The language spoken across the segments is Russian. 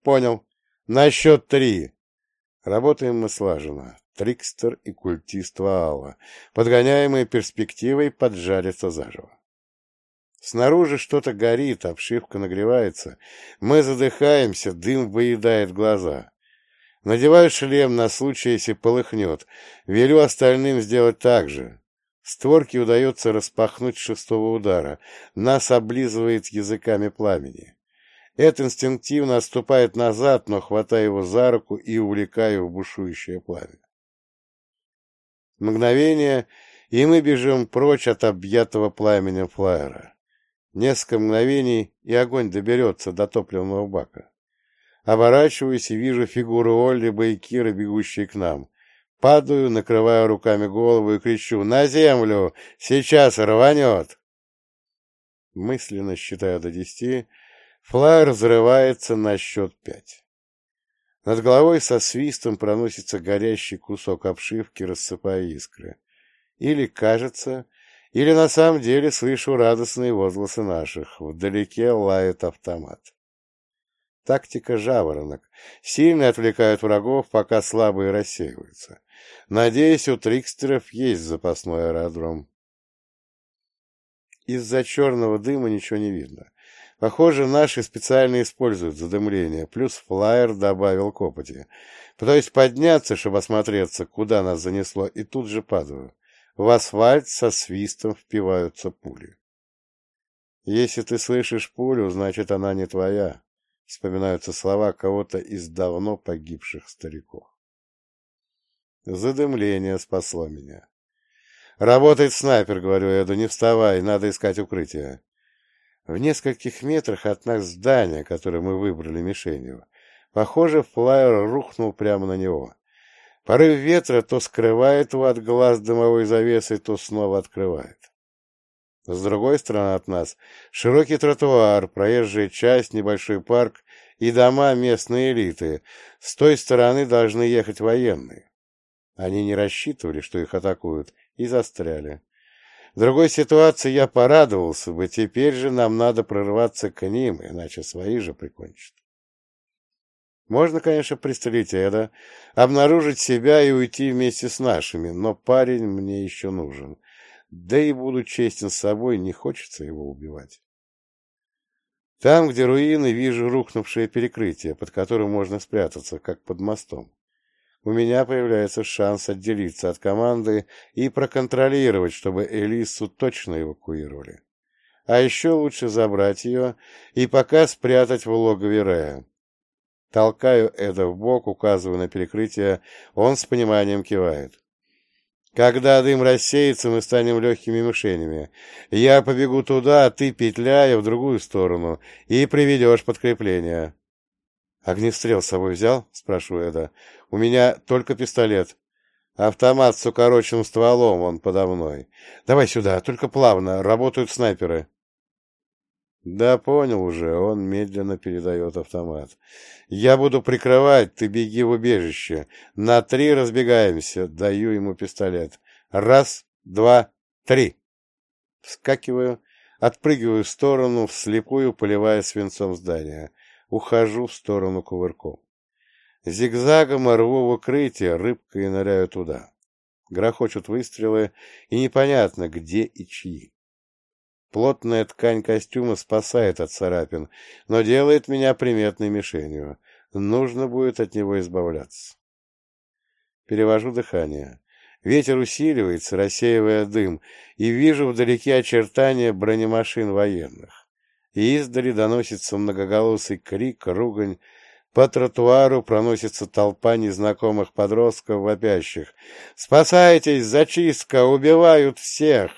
Понял. На счет 3. Работаем мы слаженно. Трикстер и культист Ваала, подгоняемые перспективой поджариться заживо. Снаружи что-то горит, обшивка нагревается. Мы задыхаемся, дым выедает глаза. Надеваю шлем на случай, если полыхнет. Велю остальным сделать так же. Створки удается распахнуть с 6-го удара. Нас облизывает языками пламени. Эд инстинктивно отступает назад, но хватаю его за руку и увлекаю в бушующее пламя. Мгновение, и мы бежим прочь от объятого пламенем флайера. Несколько мгновений, и огонь доберется до топливного бака. Оборачиваюсь и вижу фигуру Оллиба и Киры, бегущие к нам. Падаю, накрываю руками голову и кричу: «На землю! Сейчас рванет!» Мысленно считаю до 10, флайер взрывается на счет 5. Над головой со свистом проносится горящий кусок обшивки, рассыпая искры. Или кажется, или на самом деле слышу радостные возгласы наших. Вдалеке лает автомат. Тактика жаворонок. Сильно отвлекают врагов, пока слабые рассеиваются. Надеюсь, у трикстеров есть запасной аэродром. Из-за черного дыма ничего не видно. Похоже, наши специально используют задымление, плюс флайер добавил копоти. Пытаюсь подняться, чтобы осмотреться, куда нас занесло, и тут же падаю. В асфальт со свистом впиваются пули. «Если ты слышишь пулю, значит, она не твоя», — вспоминаются слова кого-то из давно погибших стариков. Задымление спасло меня. «Работает снайпер», — говорю Эду, — «не вставай, надо искать укрытие». В нескольких метрах от нас здание, которое мы выбрали мишенью. Похоже, флайер рухнул прямо на него. Порыв ветра то скрывает его от глаз дымовой завесой, то снова открывает. С другой стороны от нас широкий тротуар, проезжая часть, небольшой парк и дома местной элиты. С той стороны должны ехать военные. Они не рассчитывали, что их атакуют, и застряли. В другой ситуации я порадовался бы, теперь же нам надо прорваться к ним, иначе свои же прикончат. Можно, конечно, пристрелить Эда, обнаружить себя и уйти вместе с нашими, но парень мне еще нужен. Да и, буду честен с собой, не хочется его убивать. Там, где руины, вижу рухнувшее перекрытие, под которым можно спрятаться, как под мостом. У меня появляется шанс отделиться от команды и проконтролировать, чтобы Элису точно эвакуировали. А еще лучше забрать ее и пока спрятать в логове Рея. Толкаю Эда в бок, указываю на перекрытие, он с пониманием кивает. Когда дым рассеется, мы станем легкими мишенями. Я побегу туда, а ты, петляя, в другую сторону, и приведешь подкрепление. «Огнестрел с собой взял?» — спрашиваю Эда. «У меня только пистолет. Автомат с укороченным стволом, он подо мной. Давай сюда, только плавно, работают снайперы». «Да, понял уже», — он медленно передает автомат. «Я буду прикрывать, ты беги в убежище. На 3 разбегаемся», — даю ему пистолет. 1, 2, 3. Вскакиваю, отпрыгиваю в сторону, вслепую поливая свинцом здание. Ухожу в сторону кувырком. Зигзагом рву в укрытие, рыбкой ныряю туда. Грохочут выстрелы, и непонятно, где и чьи. Плотная ткань костюма спасает от царапин, но делает меня приметной мишенью. Нужно будет от него избавляться. Перевожу дыхание. Ветер усиливается, рассеивая дым, и вижу вдалеке очертания бронемашин военных. И издали доносится многоголосый крик, ругань. По тротуару проносится толпа незнакомых подростков, вопящих: «Спасайтесь! Зачистка! Убивают всех!»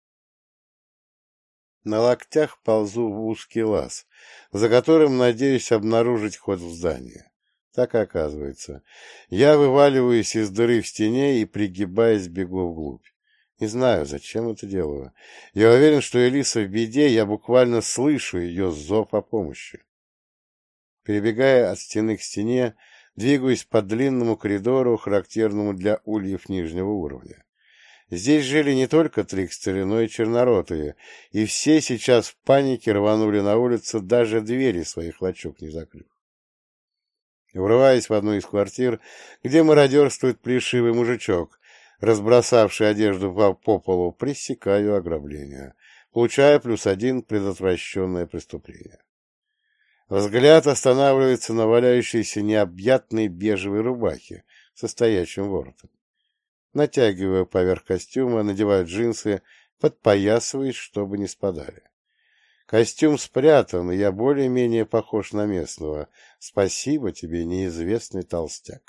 На локтях ползу в узкий лаз, за которым надеюсь обнаружить ход в здание. Так и оказывается. Я вываливаюсь из дыры в стене и, пригибаясь, бегу вглубь. Не знаю, зачем это делаю. Я уверен, что Элиса в беде, я буквально слышу ее зов о помощи. Перебегая от стены к стене, двигаюсь по длинному коридору, характерному для ульев нижнего уровня. Здесь жили не только трикстеры, но и черноротые, и все сейчас в панике рванули на улицу, даже двери своих лачуг не закрыв. Врываясь в одну из квартир, где мародерствует плешивый мужичок, разбросавший одежду по полу, пресекаю ограбление, получая +1 предотвращенное преступление. Взгляд останавливается на валяющейся необъятной бежевой рубахе со стоячим воротом. Натягиваю поверх костюма, надеваю джинсы, подпоясываюсь, чтобы не спадали. Костюм спрятан, и я более-менее похож на местного. Спасибо тебе, неизвестный толстяк.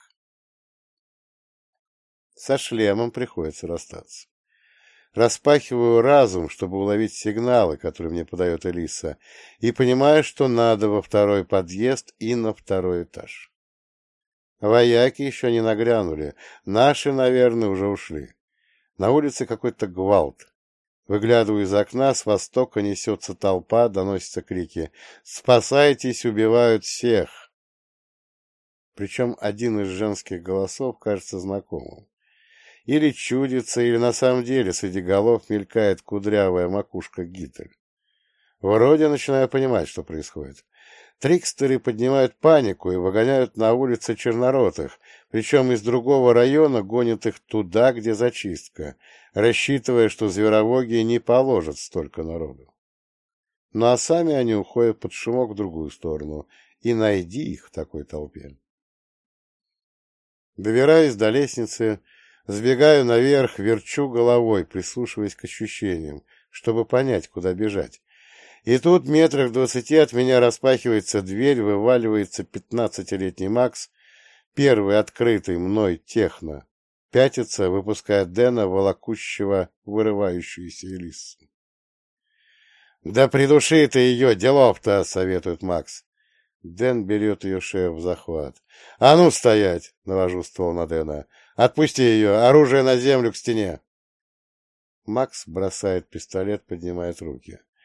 Со шлемом приходится расстаться. Распахиваю разум, чтобы уловить сигналы, которые мне подает Элиса, и понимаю, что надо во второй подъезд и на второй этаж. Вояки еще не нагрянули, наши, наверное, уже ушли. На улице какой-то гвалт. Выглядываю из окна, с востока несется толпа, доносятся крики «Спасайтесь, убивают всех!». Причем один из женских голосов кажется знакомым. Или чудится, или на самом деле среди голов мелькает кудрявая макушка Гитель. Вроде начинаю понимать, что происходит. Трикстеры поднимают панику и выгоняют на улицы черноротых, причем из другого района гонят их туда, где зачистка, рассчитывая, что зверовоги не положат столько народу. Ну а сами они уходят под шумок в другую сторону, и найди их в такой толпе. Добираюсь до лестницы, сбегаю наверх, верчу головой, прислушиваясь к ощущениям, чтобы понять, куда бежать. И тут метрах в 20 от меня распахивается дверь, вываливается 15-летний Макс, первый открытый мной техно, пятится, выпуская Дэна, волокущего вырывающуюся Элиссу. «Да придуши ты ее, делов-то!» — советует Макс. Дэн берет ее шею в захват. «А ну стоять!» — навожу ствол на Дэна. «Отпусти ее! Оружие на землю, к стене!» Макс бросает пистолет, поднимает руки.